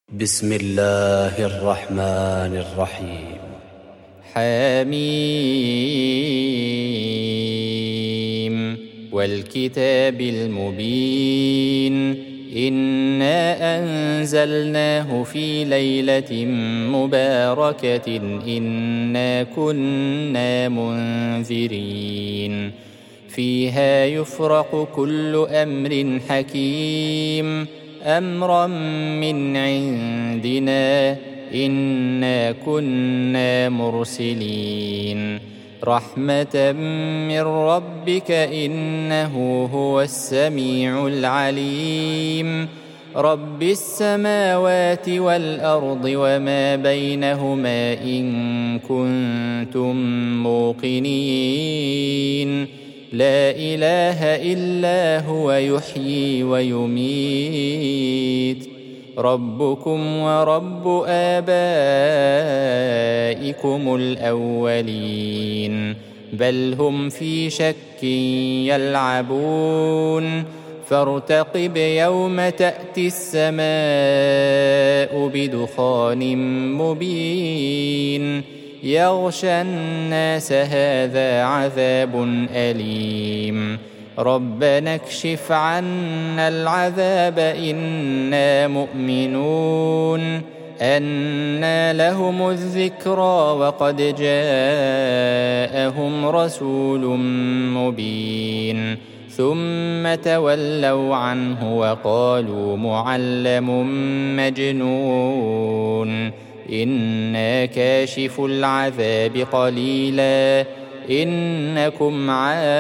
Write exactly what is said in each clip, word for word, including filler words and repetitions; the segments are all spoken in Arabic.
بسم الله الرحمن الرحيم. حميم والكتاب المبين إنا أنزلناه في ليلة مباركة إنا كنا منذرين فيها يفرق كل أمر حكيم أمرا من عندنا إنا كنا مرسلين رحمة من ربك إنه هو السميع العليم رب السماوات والأرض وما بينهما إن كنتم موقنين لا إله إلا هو يحيي ويميت ربكم ورب آبائكم الأولين بل هم في شك يلعبون فارتقب يوم تأتي السماء بدخان مبين يغشى الناس هذا عذاب أليم ربنا اكشف عنا العذاب إنا مؤمنون أنى لهم الذكرى وقد جاءهم رسول مبين ثم تولوا عنه وقالوا معلم مجنون إنا كاشف العذاب قليلا إنكم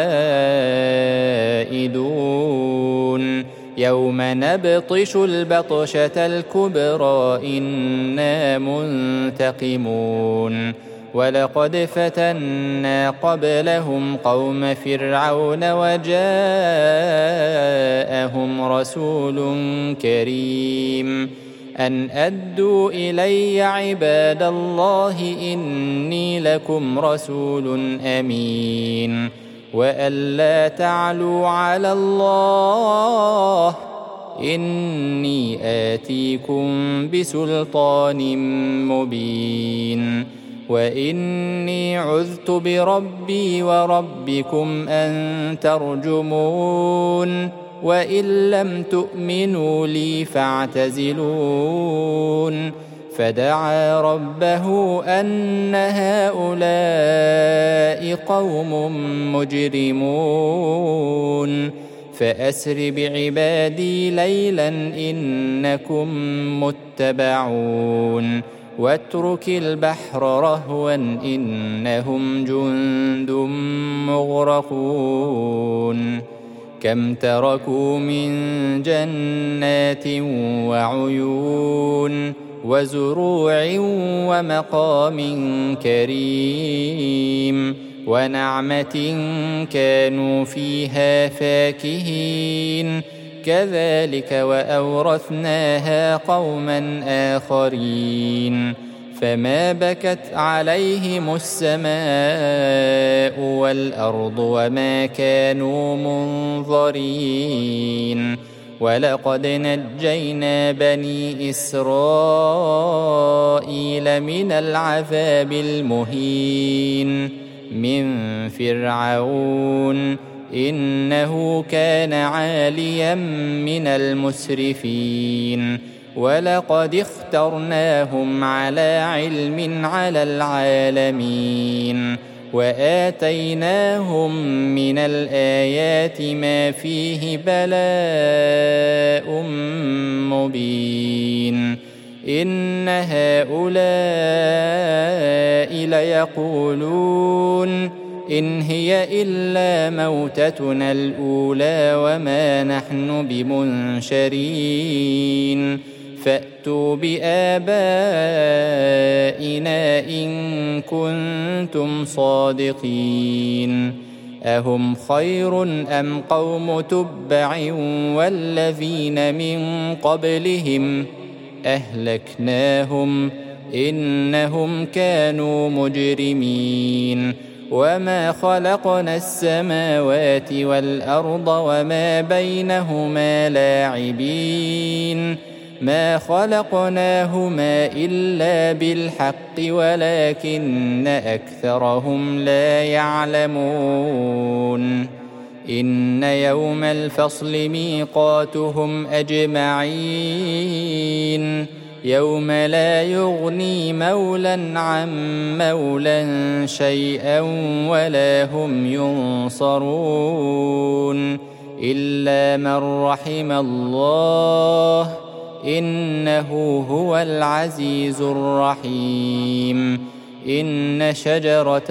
عائدون يوم نبطش البطشة الكبرى إنا منتقمون ولقد فتنا قبلهم قوم فرعون وجاءهم رسول كريم أن أدوا إلي عباد الله إني لكم رسول أمين وأن لا تعلوا على الله إني آتيكم بسلطان مبين وإني عذت بربي وربكم أن ترجمون وإن لم تؤمنوا لي فاعتزلون فدعا ربه أن هؤلاء قوم مجرمون فأسر بعبادي ليلا إنكم متبعون واترك البحر رهوا إنهم جند مغرقون كم تركوا من جنات وعيون وزروع ومقام كريم ونعمة كانوا فيها فاكهين كذلك وأورثناها قوما آخرين فما بكت عليهم السماء والأرض وما كانوا منظرين ولقد نجينا بني إسرائيل من العذاب المهين من فرعون إنه كان عاليا من المسرفين ولقد اخترناهم على علم على العالمين وآتيناهم من الآيات ما فيه بلاء مبين إن هؤلاء ليقولون إن هي إلا موتتنا الأولى وما نحن بمنشرين فأتوا بآبائنا إن كنتم صادقين أهم خير أم قوم تبع والذين من قبلهم أهلكناهم إنهم كانوا مجرمين وما خلقنا السماوات والأرض وما بينهما لاعبين ما خلقناهما إلا بالحق ولكن أكثرهم لا يعلمون إن يوم الفصل ميقاتهم أجمعين يوم لا يغني مولى عن مولى شيئا ولا هم ينصرون إلا من رحم الله إنه هو العزيز الرحيم إن شجرة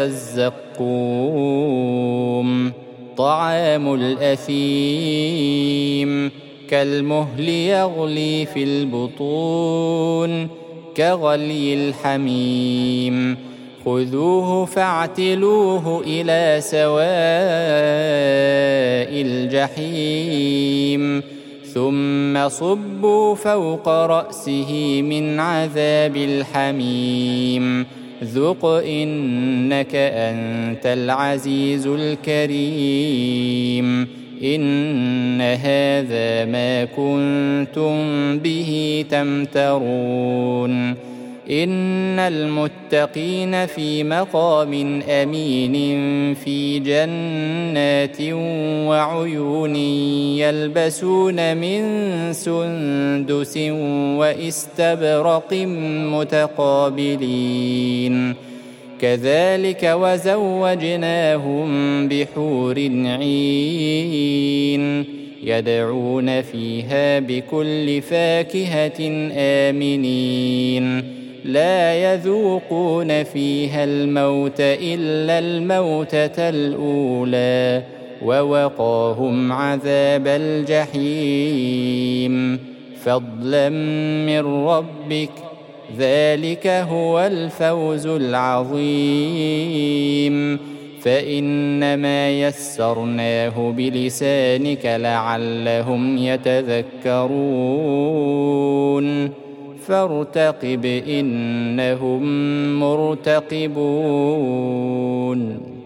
الزقوم طعام الأثيم كالمهل يغلي في البطون كغلي الحميم خذوه فاعتلوه إلى سواء الجحيم ثم صبوا فوق رأسه من عذاب الحميم ذق إنك أنت العزيز الكريم إن هذا ما كنتم به تمترون إن المتقين في مقام أمين في جنات وعيون يلبسون من سندس وإستبرق متقابلين كذلك وزوجناهم بحور عين يدعون فيها بكل فاكهة آمنين لا يذوقون فيها الموت إلا الموتة الأولى ووقاهم عذاب الجحيم فضلا من ربك ذلك هو الفوز العظيم فإنما يسرناه بلسانك لعلهم يتذكرون فارتقب إنهم مرتقبون.